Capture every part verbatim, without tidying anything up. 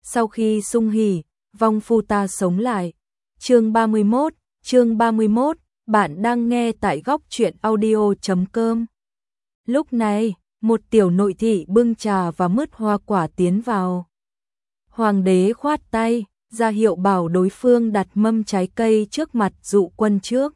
Sau khi sung hỉ, vong phu ta sống lại. Chương ba mươi mốt, chương ba mươi mốt, bạn đang nghe tại góc truyện audio chấm com. Lúc này, một tiểu nội thị bưng trà và mứt hoa quả tiến vào. Hoàng đế khoát tay, ra hiệu bảo đối phương đặt mâm trái cây trước mặt Dụ Quân trước.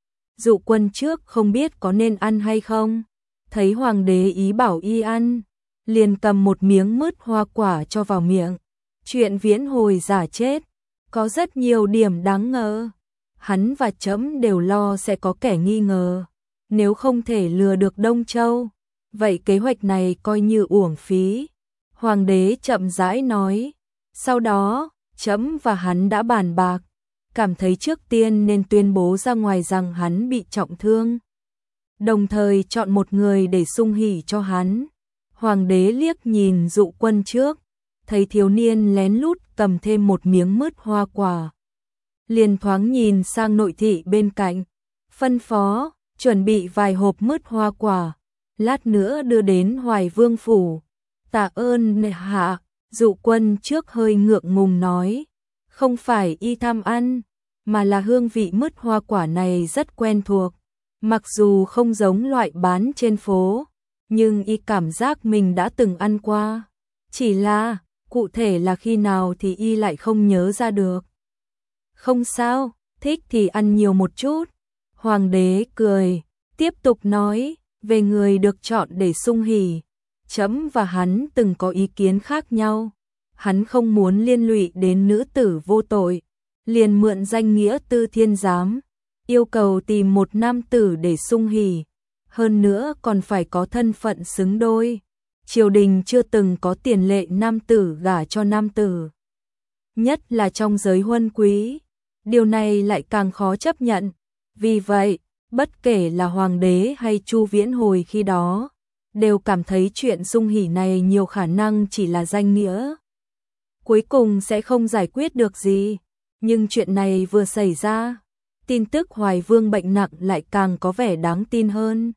Dụ Quân trước không biết có nên ăn hay không, thấy hoàng đế ý bảo y ăn, liền cầm một miếng mứt hoa quả cho vào miệng. Chuyện Viễn Hồi giả chết, có rất nhiều điểm đáng ngờ. Hắn và trẫm đều lo sẽ có kẻ nghi ngờ. Nếu không thể lừa được Đông Châu, vậy kế hoạch này coi như uổng phí. Hoàng đế chậm rãi nói. Sau đó, trẫm và hắn đã bàn bạc, cảm thấy trước tiên nên tuyên bố ra ngoài rằng hắn bị trọng thương, đồng thời chọn một người để sung hỉ cho hắn. Hoàng đế liếc nhìn Dụ Quân trước, thấy thiếu niên lén lút cầm thêm một miếng mứt hoa quả, liền thoáng nhìn sang nội thị bên cạnh, phân phó, chuẩn bị vài hộp mứt hoa quả, lát nữa đưa đến Hoài Vương phủ. Tạ ơn nệ hạ. Dụ Quân trước hơi ngượng ngùng nói, không phải y tham ăn, mà là hương vị mứt hoa quả này rất quen thuộc, mặc dù không giống loại bán trên phố, nhưng y cảm giác mình đã từng ăn qua, chỉ là cụ thể là khi nào thì y lại không nhớ ra được. Không sao, thích thì ăn nhiều một chút. Hoàng đế cười, tiếp tục nói, về người được chọn để sung hỉ, trẫm và hắn từng có ý kiến khác nhau. Hắn không muốn liên lụy đến nữ tử vô tội, liền mượn danh nghĩa Tư Thiên Giám, yêu cầu tìm một nam tử để sung hỉ, hơn nữa còn phải có thân phận xứng đôi. Triều đình chưa từng có tiền lệ nam tử gả cho nam tử, nhất là trong giới huân quý, điều này lại càng khó chấp nhận. Vì vậy, bất kể là hoàng đế hay Chu Viễn Hồi khi đó, đều cảm thấy chuyện sung hỉ này nhiều khả năng chỉ là danh nghĩa, cuối cùng sẽ không giải quyết được gì. Nhưng chuyện này vừa xảy ra, tin tức Hoài Vương bệnh nặng lại càng có vẻ đáng tin hơn.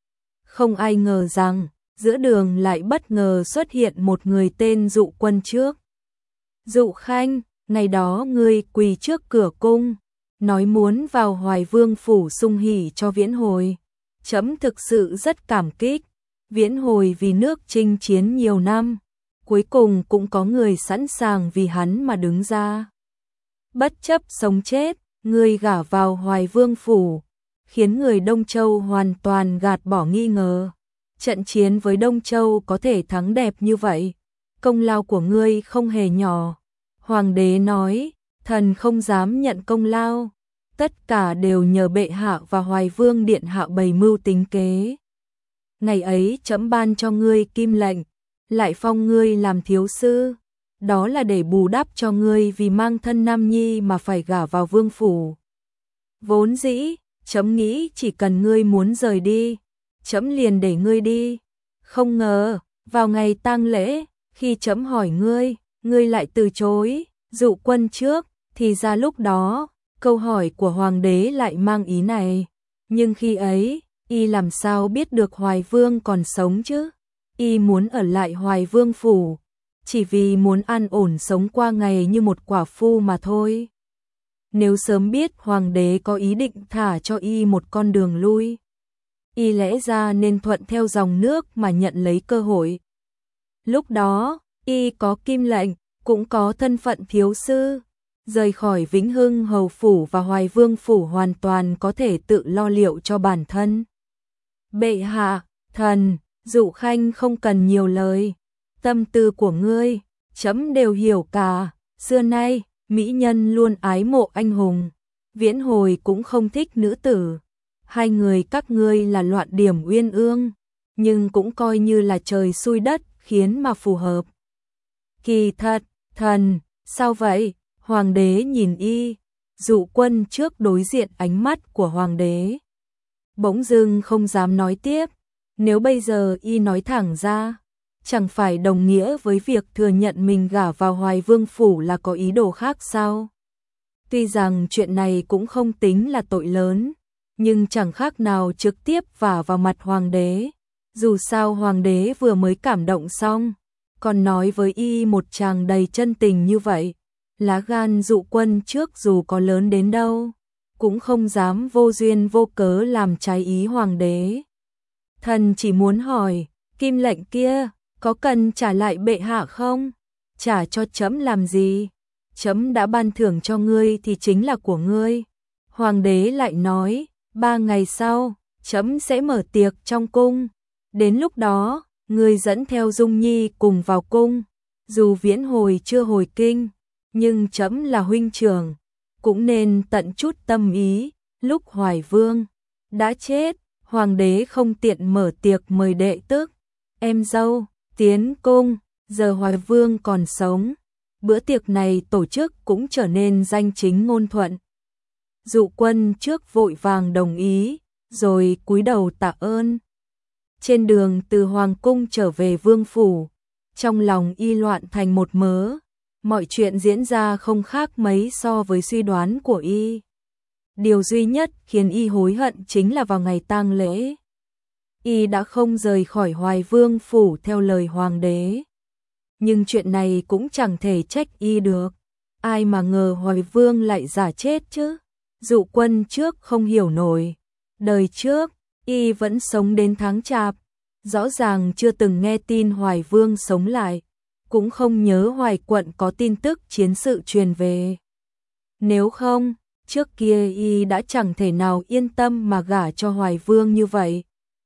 Không ai ngờ rằng, giữa đường lại bất ngờ xuất hiện một người tên Dụ Quân trước. Dụ Khanh, ngày đó ngươi quỳ trước cửa cung, nói muốn vào Hoài Vương phủ sung hỉ cho Viễn Hồi. Trẫm thực sự rất cảm kích. Viễn Hồi vì nước chinh chiến nhiều năm, cuối cùng cũng có người sẵn sàng vì hắn mà đứng ra. Bất chấp sống chết, ngươi gả vào Hoài Vương phủ, khiến người Đông Châu hoàn toàn gạt bỏ nghi ngờ. Trận chiến với Đông Châu có thể thắng đẹp như vậy, công lao của ngươi không hề nhỏ. Hoàng đế nói, thần không dám nhận công lao, tất cả đều nhờ bệ hạ và Hoài Vương điện hạ bày mưu tính kế. Ngày ấy trẫm ban cho ngươi kim lệnh, lại phong ngươi làm thiếu sư, đó là để bù đắp cho ngươi vì mang thân nam nhi mà phải gả vào vương phủ. Vốn dĩ, trẫm nghĩ chỉ cần ngươi muốn rời đi, trẫm liền để ngươi đi. Không ngờ, vào ngày tang lễ, khi trẫm hỏi ngươi, ngươi lại từ chối. Dụ Quân trước, thì ra lúc đó, câu hỏi của hoàng đế lại mang ý này. Nhưng khi ấy, y làm sao biết được Hoài Vương còn sống chứ? Y muốn ở lại Hoài Vương phủ, chỉ vì muốn an ổn sống qua ngày như một quả phu mà thôi. Nếu sớm biết hoàng đế có ý định thả cho y một con đường lui, y lẽ ra nên thuận theo dòng nước mà nhận lấy cơ hội. Lúc đó, y có kim lệnh, cũng có thân phận thiếu sư, rời khỏi Vĩnh Hưng hầu phủ và Hoài Vương phủ hoàn toàn có thể tự lo liệu cho bản thân. Bệ hạ, thần, Dụ Khanh không cần nhiều lời, tâm tư của ngươi, trẫm đều hiểu cả. Xưa nay, mỹ nhân luôn ái mộ anh hùng, Viễn Hồi cũng không thích nữ tử. Hai người các ngươi là loạn điểm uyên ương, nhưng cũng coi như là trời xui đất khiến mà phù hợp. Kỳ thật, thần, sao vậy? Hoàng đế nhìn y. Dụ Quân trước đối diện ánh mắt của hoàng đế, bỗng dưng không dám nói tiếp. Nếu bây giờ y nói thẳng ra, chẳng phải đồng nghĩa với việc thừa nhận mình gả vào Hoài Vương phủ là có ý đồ khác sao? Tuy rằng chuyện này cũng không tính là tội lớn, nhưng chẳng khác nào trực tiếp vả vào mặt hoàng đế. Dù sao hoàng đế vừa mới cảm động xong, còn nói với y một tràng đầy chân tình như vậy. Lá gan Dụ Quân trước dù có lớn đến đâu, cũng không dám vô duyên vô cớ làm trái ý hoàng đế. Thần chỉ muốn hỏi, kim lệnh kia, có cần trả lại bệ hạ không? Trả cho trẫm làm gì? Trẫm đã ban thưởng cho ngươi thì chính là của ngươi. Hoàng đế lại nói, ba ngày sau, trẫm sẽ mở tiệc trong cung. Đến lúc đó, ngươi dẫn theo Dung Nhi cùng vào cung. Dù Viễn hồi chưa hồi kinh, nhưng trẫm là huynh trưởng, cũng nên tận chút tâm ý. Lúc Hoài Vương đã chết, hoàng đế không tiện mở tiệc mời đệ tức, em dâu, tiến cung. Giờ Hoài Vương còn sống, bữa tiệc này tổ chức cũng trở nên danh chính ngôn thuận. Dụ Quân trước vội vàng đồng ý, rồi cúi đầu tạ ơn. Trên đường từ hoàng cung trở về vương phủ, trong lòng y loạn thành một mớ, mọi chuyện diễn ra không khác mấy so với suy đoán của y. Điều duy nhất khiến y hối hận chính là vào ngày tang lễ, y đã không rời khỏi Hoài Vương phủ theo lời hoàng đế. Nhưng chuyện này cũng chẳng thể trách y được, ai mà ngờ Hoài Vương lại giả chết chứ. Dụ Quân trước không hiểu nổi, đời trước y vẫn sống đến tháng Chạp, rõ ràng chưa từng nghe tin Hoài Vương sống lại, cũng không nhớ Hoài quận có tin tức chiến sự truyền về. Nếu không, trước kia y đã chẳng thể nào yên tâm mà gả cho Hoài Vương như vậy.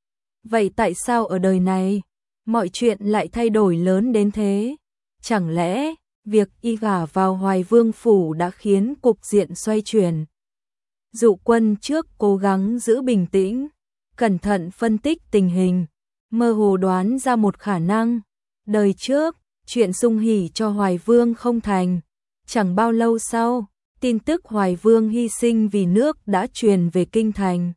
Vậy tại sao ở đời này, mọi chuyện lại thay đổi lớn đến thế? Chẳng lẽ, việc y gả vào Hoài Vương phủ đã khiến cục diện xoay chuyển? Dụ Quân trước cố gắng giữ bình tĩnh, cẩn thận phân tích tình hình, mơ hồ đoán ra một khả năng. Đời trước, chuyện sung hỉ cho Hoài Vương không thành. Chẳng bao lâu sau, tin tức Hoài Vương hy sinh vì nước đã truyền về kinh thành.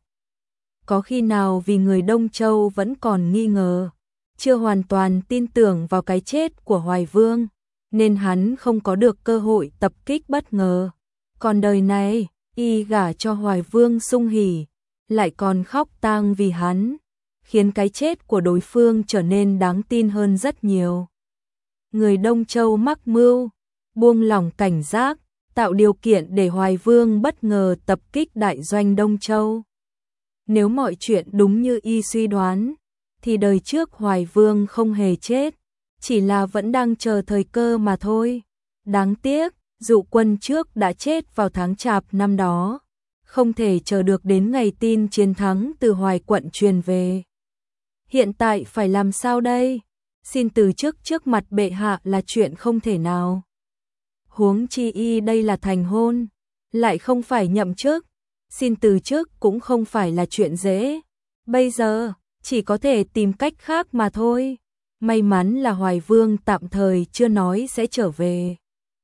Có khi nào vì người Đông Châu vẫn còn nghi ngờ, chưa hoàn toàn tin tưởng vào cái chết của Hoài Vương, nên hắn không có được cơ hội tập kích bất ngờ. Còn đời này, y gả cho Hoài Vương sung hỉ, lại còn khóc tang vì hắn, khiến cái chết của đối phương trở nên đáng tin hơn rất nhiều. Người Đông Châu mắc mưu, buông lỏng cảnh giác, tạo điều kiện để Hoài Vương bất ngờ tập kích đại doanh Đông Châu. Nếu mọi chuyện đúng như y suy đoán, thì đời trước Hoài Vương không hề chết, chỉ là vẫn đang chờ thời cơ mà thôi. Đáng tiếc, Dụ Quân trước đã chết vào tháng Chạp năm đó, không thể chờ được đến ngày tin chiến thắng từ Hoài quận truyền về. Hiện tại phải làm sao đây? Xin từ chức trước mặt bệ hạ là chuyện không thể nào. Huống chi y đây là thành hôn, lại không phải nhậm chức, xin từ chức cũng không phải là chuyện dễ. Bây giờ, chỉ có thể tìm cách khác mà thôi. May mắn là Hoài Vương tạm thời chưa nói sẽ trở về.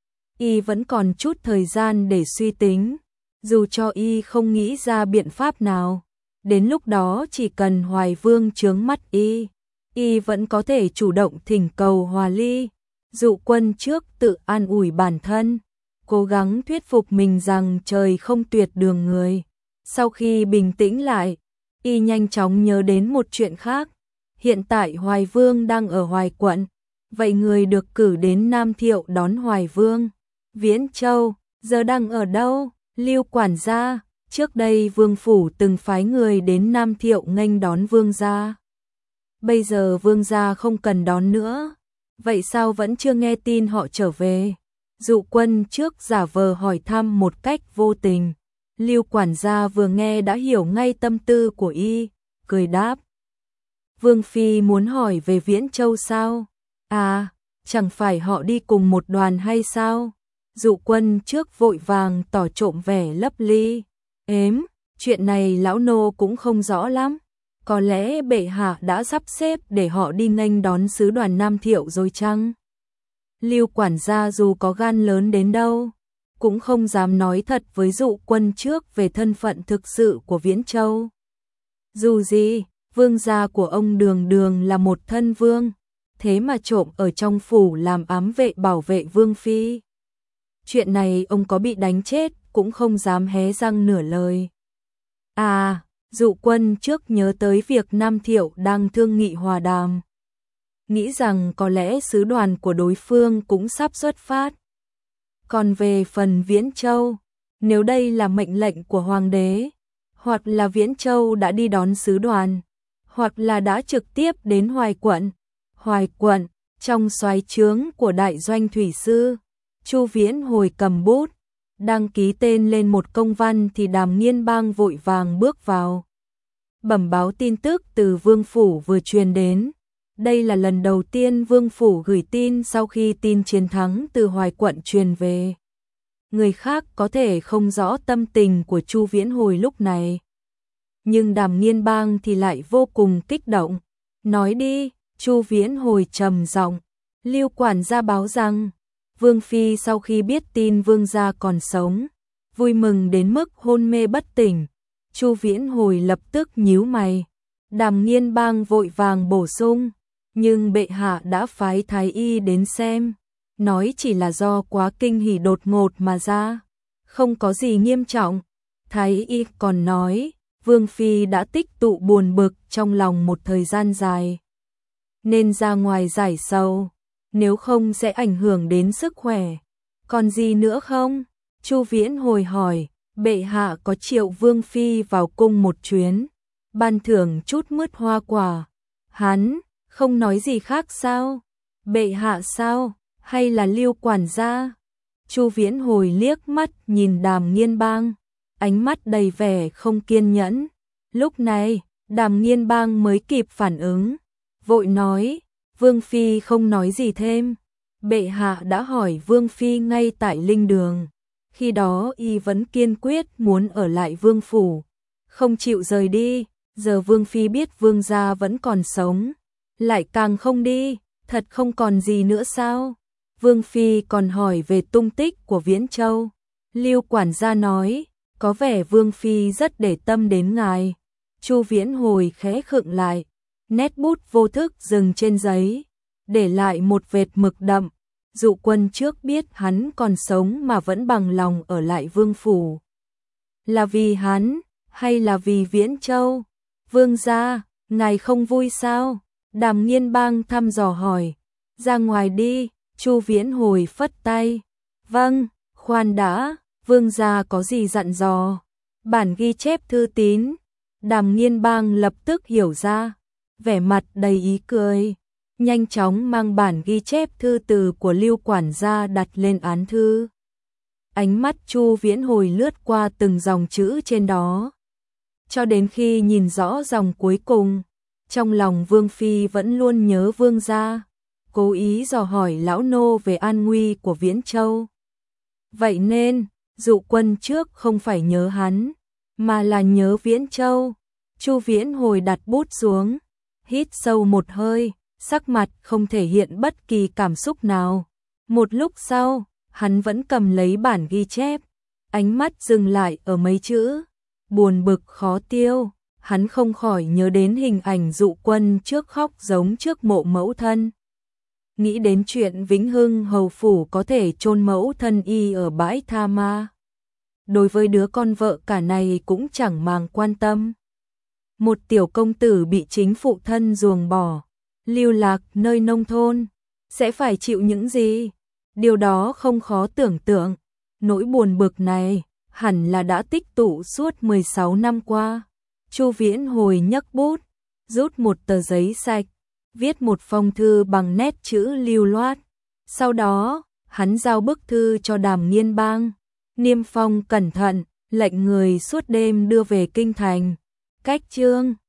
Y vẫn còn chút thời gian để suy tính, dù cho y không nghĩ ra biện pháp nào. Đến lúc đó chỉ cần Hoài Vương chướng mắt y, y vẫn có thể chủ động thỉnh cầu hòa ly. Dụ Quân trước tự an ủi bản thân, cố gắng thuyết phục mình rằng trời không tuyệt đường người. Sau khi bình tĩnh lại, y nhanh chóng nhớ đến một chuyện khác. Hiện tại Hoài Vương đang ở Hoài quận, vậy người được cử đến Nam Thiệu đón Hoài Vương, Viễn Châu, giờ đang ở đâu? Lưu quản gia, trước đây Vương phủ từng phái người đến Nam Thiệu nghênh đón Vương gia. Bây giờ Vương gia không cần đón nữa, vậy sao vẫn chưa nghe tin họ trở về? Dụ Quân trước giả vờ hỏi thăm một cách vô tình. Lưu quản gia vừa nghe đã hiểu ngay tâm tư của y, cười đáp. Vương phi muốn hỏi về Viễn Châu sao? À, chẳng phải họ đi cùng một đoàn hay sao? Dụ Quân trước vội vàng tỏ trộm vẻ lấp ly. Ếm, chuyện này lão nô cũng không rõ lắm. Có lẽ bệ hạ đã sắp xếp để họ đi nghênh đón sứ đoàn Nam Thiệu rồi chăng? Lưu quản gia dù có gan lớn đến đâu, cũng không dám nói thật với Dụ Quân trước về thân phận thực sự của Viễn Châu. Dù gì, vương gia của ông Đường Đường là một thân vương, thế mà trộm ở trong phủ làm ám vệ bảo vệ vương phi. Chuyện này ông có bị đánh chết cũng không dám hé răng nửa lời. À, Dụ Quân trước nhớ tới việc Nam Thiệu đang thương nghị hòa đàm. nghĩ rằng có lẽ sứ đoàn của đối phương cũng sắp xuất phát. Còn về phần Viễn Châu, nếu đây là mệnh lệnh của hoàng đế, hoặc là Viễn Châu đã đi đón sứ đoàn, hoặc là đã trực tiếp đến Hoài quận. Hoài quận, trong soái trướng của đại doanh thủy sư, Chu Viễn Hồi cầm bút, đăng ký tên lên một công văn thì Đàm Nghiên Bang vội vàng bước vào. Bẩm báo tin tức từ Vương phủ vừa truyền đến. Đây là lần đầu tiên Vương phủ gửi tin sau khi tin chiến thắng từ Hoài quận truyền về. Người khác có thể không rõ tâm tình của Chu Viễn Hồi lúc này, nhưng Đàm Nghiên Bang thì lại vô cùng kích động. Nói đi, Chu Viễn Hồi trầm giọng. Lưu quản gia báo rằng, Vương phi sau khi biết tin vương gia còn sống, vui mừng đến mức hôn mê bất tỉnh. Chu Viễn Hồi lập tức nhíu mày. Đàm Nghiên Bang vội vàng bổ sung, nhưng bệ hạ đã phái thái y đến xem, nói chỉ là do quá kinh hỉ đột ngột mà ra, không có gì nghiêm trọng. Thái y còn nói, Vương phi đã tích tụ buồn bực trong lòng một thời gian dài, nên ra ngoài giải sầu, nếu không sẽ ảnh hưởng đến sức khỏe. Còn gì nữa không? Chu Viễn Hồi hỏi. Bệ hạ có triệu Vương phi vào cung một chuyến, ban thưởng chút mứt hoa quả. Hắn không nói gì khác sao? Bệ hạ sao? Hay là Lưu quản gia? Chu Viễn Hồi liếc mắt nhìn Đàm Nghiên Bang, ánh mắt đầy vẻ không kiên nhẫn. Lúc này, Đàm Nghiên Bang mới kịp phản ứng, vội nói, Vương phi không nói gì thêm. Bệ hạ đã hỏi Vương phi ngay tại linh đường. Khi đó y vẫn kiên quyết muốn ở lại Vương phủ, không chịu rời đi. Giờ Vương phi biết Vương gia vẫn còn sống, lại càng không đi, thật không còn gì nữa sao? Vương phi còn hỏi về tung tích của Viễn Châu. Lưu quản gia nói, có vẻ Vương phi rất để tâm đến ngài. Chu Viễn Hồi khẽ khựng lại, nét bút vô thức dừng trên giấy, để lại một vệt mực đậm. Dụ quân trước biết hắn còn sống mà vẫn bằng lòng ở lại Vương phủ, là vì hắn hay là vì Viễn Châu? Vương gia, ngài không vui sao? Đàm Nghiên Bang thăm dò hỏi. Ra ngoài đi. Chu Viễn Hồi phất tay. Vâng, khoan đã, vương gia có gì dặn dò? Bản ghi chép thư tín. Đàm Nghiên Bang lập tức hiểu ra, vẻ mặt đầy ý cười, nhanh chóng mang bản ghi chép thư từ của Lưu quản gia đặt lên án thư. Ánh mắt Chu Viễn Hồi lướt qua từng dòng chữ trên đó, cho đến khi nhìn rõ dòng cuối cùng, trong lòng Vương phi vẫn luôn nhớ vương gia, cố ý dò hỏi lão nô về an nguy của Viễn Châu. Vậy nên, dụ quân trước không phải nhớ hắn, mà là nhớ Viễn Châu. Chu Viễn Hồi đặt bút xuống, hít sâu một hơi, sắc mặt không thể hiện bất kỳ cảm xúc nào. Một lúc sau, hắn vẫn cầm lấy bản ghi chép, ánh mắt dừng lại ở mấy chữ, buồn bực khó tiêu. Hắn không khỏi nhớ đến hình ảnh dụ quân trước khóc giống trước mộ mẫu thân. Nghĩ đến chuyện Vĩnh Hưng hầu phủ có thể chôn mẫu thân y ở bãi tha ma. Đối với đứa con vợ cả này cũng chẳng màng quan tâm. Một tiểu công tử bị chính phụ thân ruồng bỏ, lưu lạc nơi nông thôn, sẽ phải chịu những gì? Điều đó không khó tưởng tượng. Nỗi buồn bực này hẳn là đã tích tụ suốt mười sáu năm qua. Chu Viễn Hồi nhấc bút, rút một tờ giấy sạch, viết một phong thư bằng nét chữ lưu loát. Sau đó, hắn giao bức thư cho Đàm Nghiên Bang, niêm phong cẩn thận, lệnh người suốt đêm đưa về kinh thành. Cách chương